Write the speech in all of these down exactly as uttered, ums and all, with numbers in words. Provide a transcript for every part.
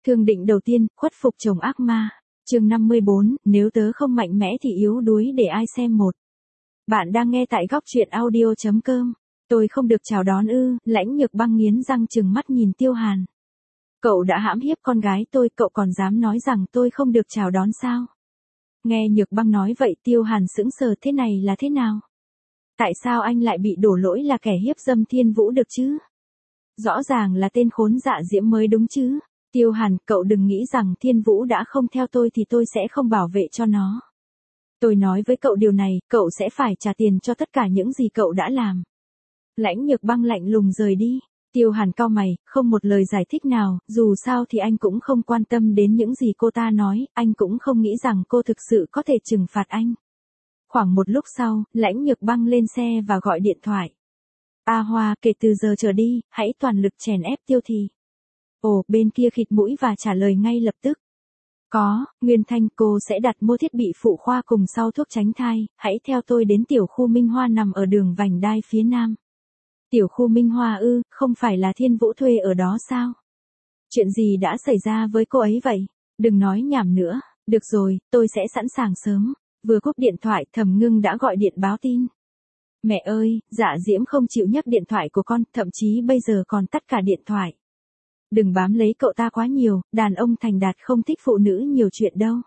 Thương định đầu tiên, khuất phục chồng ác ma. Chương năm mươi bốn, nếu tớ không mạnh mẽ thì yếu đuối để ai xem một. Bạn đang nghe tại góc truyện audio chấm com. Tôi không được chào đón ư? Lãnh Nhược Băng nghiến răng trừng mắt nhìn Tiêu Hàn. Cậu đã hãm hiếp con gái tôi, cậu còn dám nói rằng tôi không được chào đón sao? Nghe Nhược Băng nói vậy Tiêu Hàn sững sờ, thế này là thế nào? Tại sao anh lại bị đổ lỗi là kẻ hiếp dâm Thiên Vũ được chứ? Rõ ràng là tên khốn Dạ Diễm mới đúng chứ? Tiêu Hàn, cậu đừng nghĩ rằng Thiên Vũ đã không theo tôi thì tôi sẽ không bảo vệ cho nó. Tôi nói với cậu điều này, cậu sẽ phải trả tiền cho tất cả những gì cậu đã làm. Lãnh Nhược Băng lạnh lùng rời đi. Tiêu Hàn cau mày, không một lời giải thích nào, dù sao thì anh cũng không quan tâm đến những gì cô ta nói, anh cũng không nghĩ rằng cô thực sự có thể trừng phạt anh. Khoảng một lúc sau, Lãnh Nhược Băng lên xe và gọi điện thoại. A Hoa, kể từ giờ trở đi, hãy toàn lực chèn ép Tiêu Thì. Ồ, bên kia khịt mũi và trả lời ngay lập tức. Có, Nguyên Thanh, cô sẽ đặt mua thiết bị phụ khoa cùng sau thuốc tránh thai, hãy theo tôi đến tiểu khu Minh Hoa nằm ở đường vành đai phía nam. Tiểu khu Minh Hoa ư, không phải là Thiên Vũ thuê ở đó sao? Chuyện gì đã xảy ra với cô ấy vậy? Đừng nói nhảm nữa, được rồi, tôi sẽ sẵn sàng sớm. Vừa cúp điện thoại, Thẩm Ngưng đã gọi điện báo tin. Mẹ ơi, Dạ Diễm không chịu nhấc điện thoại của con, thậm chí bây giờ còn tắt cả điện thoại. Đừng bám lấy cậu ta quá nhiều, đàn ông thành đạt không thích phụ nữ nhiều chuyện đâu.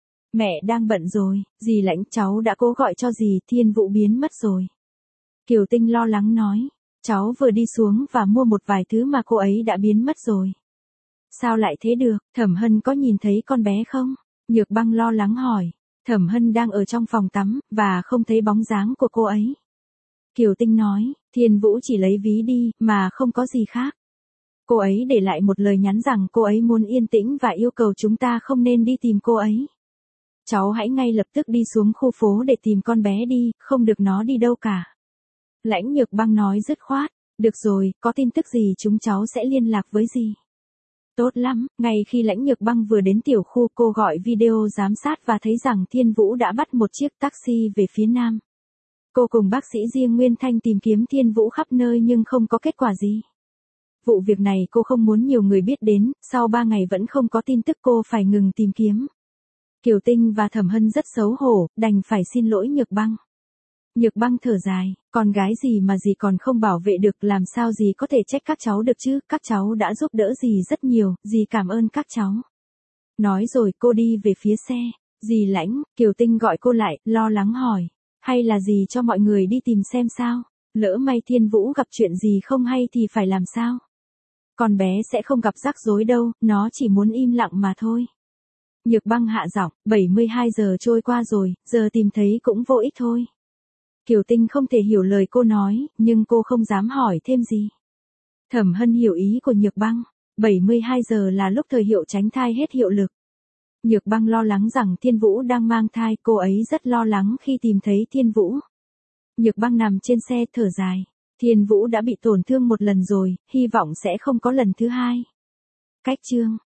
Mẹ đang bận rồi, dì Lãnh, cháu đã cố gọi cho dì, Thiên Vũ biến mất rồi. Kiều Tinh lo lắng nói, cháu vừa đi xuống và mua một vài thứ mà cô ấy đã biến mất rồi. Sao lại thế được, Thẩm Hân có nhìn thấy con bé không? Nhược Băng lo lắng hỏi. Thẩm Hân đang ở trong phòng tắm, và không thấy bóng dáng của cô ấy. Kiều Tinh nói, Thiên Vũ chỉ lấy ví đi, mà không có gì khác. Cô ấy để lại một lời nhắn rằng cô ấy muốn yên tĩnh và yêu cầu chúng ta không nên đi tìm cô ấy. Cháu hãy ngay lập tức đi xuống khu phố để tìm con bé đi, không được nó đi đâu cả. Lãnh Nhược Băng nói dứt khoát, được rồi, có tin tức gì chúng cháu sẽ liên lạc với dì. Tốt lắm, ngay khi Lãnh Nhược Băng vừa đến tiểu khu cô gọi video giám sát và thấy rằng Thiên Vũ đã bắt một chiếc taxi về phía nam. Cô cùng bác sĩ riêng Nguyên Thanh tìm kiếm Thiên Vũ khắp nơi nhưng không có kết quả gì. Vụ việc này cô không muốn nhiều người biết đến, sau ba ngày vẫn không có tin tức cô phải ngừng tìm kiếm. Kiều Tinh và Thẩm Hân rất xấu hổ, đành phải xin lỗi Nhược Băng. Nhược Băng thở dài, con gái gì mà dì còn không bảo vệ được, làm sao dì có thể trách các cháu được chứ, các cháu đã giúp đỡ dì rất nhiều, dì cảm ơn các cháu. Nói rồi cô đi về phía xe, dì Lãnh, Kiều Tinh gọi cô lại, lo lắng hỏi, hay là dì cho mọi người đi tìm xem sao, lỡ may Thiên Vũ gặp chuyện gì không hay thì phải làm sao? Con bé sẽ không gặp rắc rối đâu, nó chỉ muốn im lặng mà thôi. Nhược Băng hạ giọng, bảy mươi hai giờ trôi qua rồi, giờ tìm thấy cũng vô ích thôi. Kiều Tinh không thể hiểu lời cô nói, nhưng cô không dám hỏi thêm gì. Thẩm Hân hiểu ý của Nhược Băng, bảy mươi hai giờ là lúc thời hiệu tránh thai hết hiệu lực. Nhược Băng lo lắng rằng Thiên Vũ đang mang thai, cô ấy rất lo lắng khi tìm thấy Thiên Vũ. Nhược Băng nằm trên xe thở dài, Thiên Vũ đã bị tổn thương một lần rồi, hy vọng sẽ không có lần thứ hai. Cách chương